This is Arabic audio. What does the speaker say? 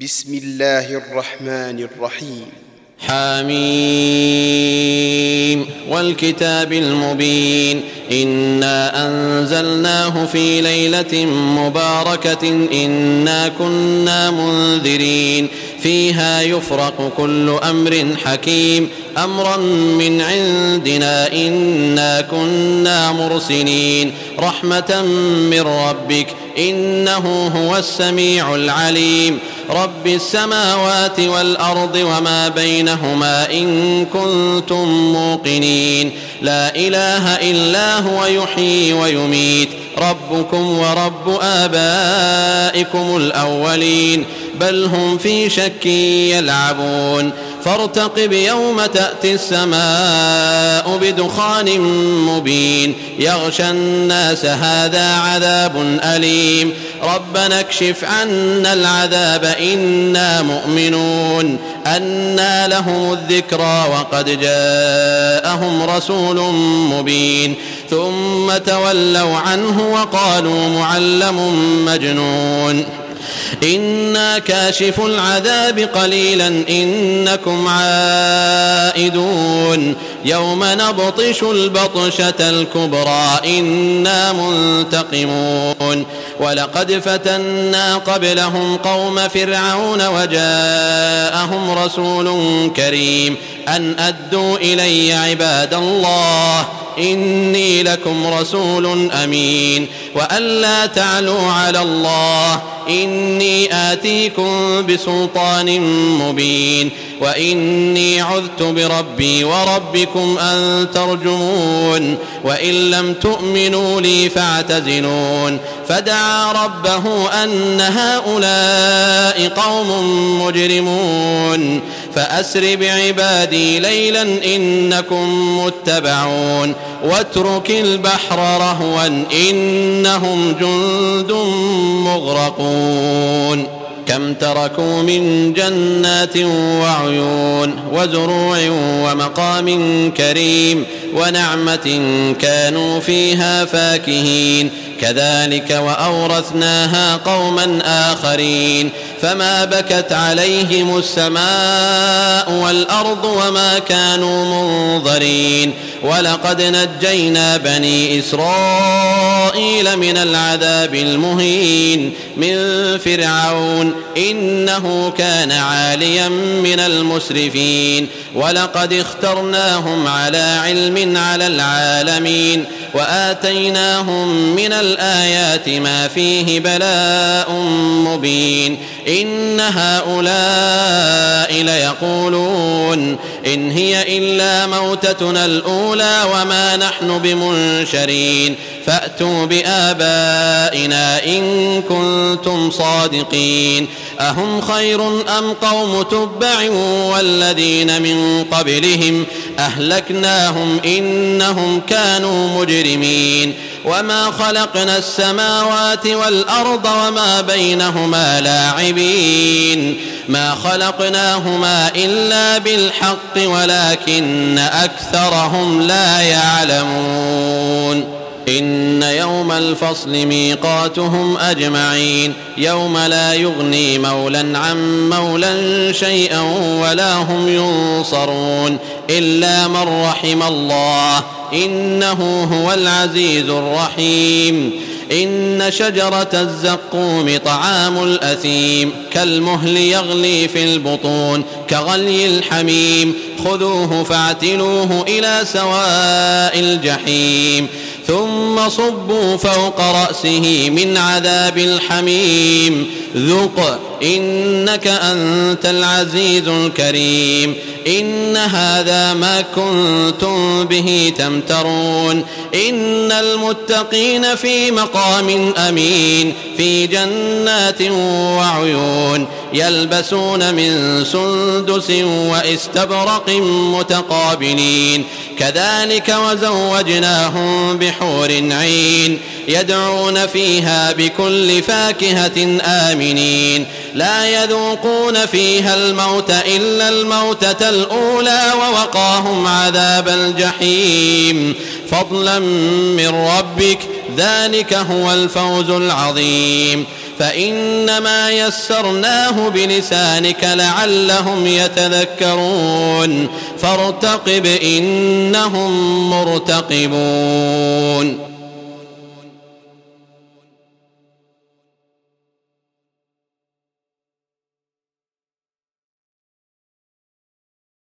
بسم الله الرحمن الرحيم. حميم والكتاب المبين إنا أنزلناه في ليلة مباركة إنا كنا منذرين فيها يفرق كل أمر حكيم أمرا من عندنا إنا كنا مرسلين رحمة من ربك إنه هو السميع العليم رب السماوات والأرض وما بينهما إن كنتم موقنين لا إله إلا هو يحيي ويميت ربكم ورب آبائكم الأولين بل هم في شك يلعبون فارتقب يوم تأتي السماء بدخان مبين يغشى الناس هذا عذاب أليم ربنا اكشف عنا العذاب إنا مؤمنون أنى لهم الذكرى وقد جاءهم رسول مبين ثم تولوا عنه وقالوا معلم مجنون إنا كاشف العذاب قليلا إنكم عائدون يوم نبطش البطشة الكبرى إنا منتقمون ولقد فتنا قبلهم قوم فرعون وجاءهم رسول كريم أن أدوا إلي عباد الله إني لكم رسول أمين وأن لا تعلوا على الله إني آتيكم بسلطان مبين وإني عذت بربي وربكم أن ترجمون وإن لم تؤمنوا لي فاعتزلون فدعا ربه أن هؤلاء قوم مجرمون فأسر بعبادي ليلا إنكم متبعون واترك البحر رهوا إنهم جند مغرقون كم تركوا من جنات وعيون وزروع ومقام كريم ونعمة كانوا فيها فاكهين كذلك وأورثناها قوما آخرين فما بكت عليهم السماء والأرض وما كانوا منظرين ولقد نجينا بني إسرائيل من العذاب المهين من فرعون إنه كان عاليا من المسرفين ولقد اخترناهم على علم على العالمين وآتيناهم من الآيات ما فيه بلاء مبين إن هؤلاء ليقولون إن هي إلا موتتنا الأولى وما نحن بمنشرين فأتوا بآبائنا إن كنتم صادقين أهم خير أم قوم تبع والذين من قبلهم أهلكناهم إنهم كانوا مجرمين وما خلقنا السماوات والأرض وما بينهما لاعبين ما خلقناهما إلا بالحق ولكن أكثرهم لا يعلمون إن يوم الفصل ميقاتهم أجمعين يوم لا يغني مولا عن مولا شيئا ولا هم ينصرون إلا من رحم الله إنه هو العزيز الرحيم إن شجرة الزقوم طعام الأثيم كالمهل يغلي في البطون كغلي الحميم خذوه فاعتلوه إلى سواء الجحيم ثم صبوا فوق رأسه من عذاب الحميم ذق إنك أنت العزيز الكريم إن هذا ما كنتم به تمترون إن المتقين في مقام أمين في جنات وعيون يلبسون من سندس واستبرق متقابلين كذلك وزوجناهم بحور عين يدعون فيها بكل فاكهة آمنين لا يذوقون فيها الموت إلا الموتة الأولى ووقاهم عذاب الجحيم فضلا من ربك ذلك هو الفوز العظيم فإنما يسرناه بلسانك لعلهم يتذكرون فارتقب إنهم مرتقبون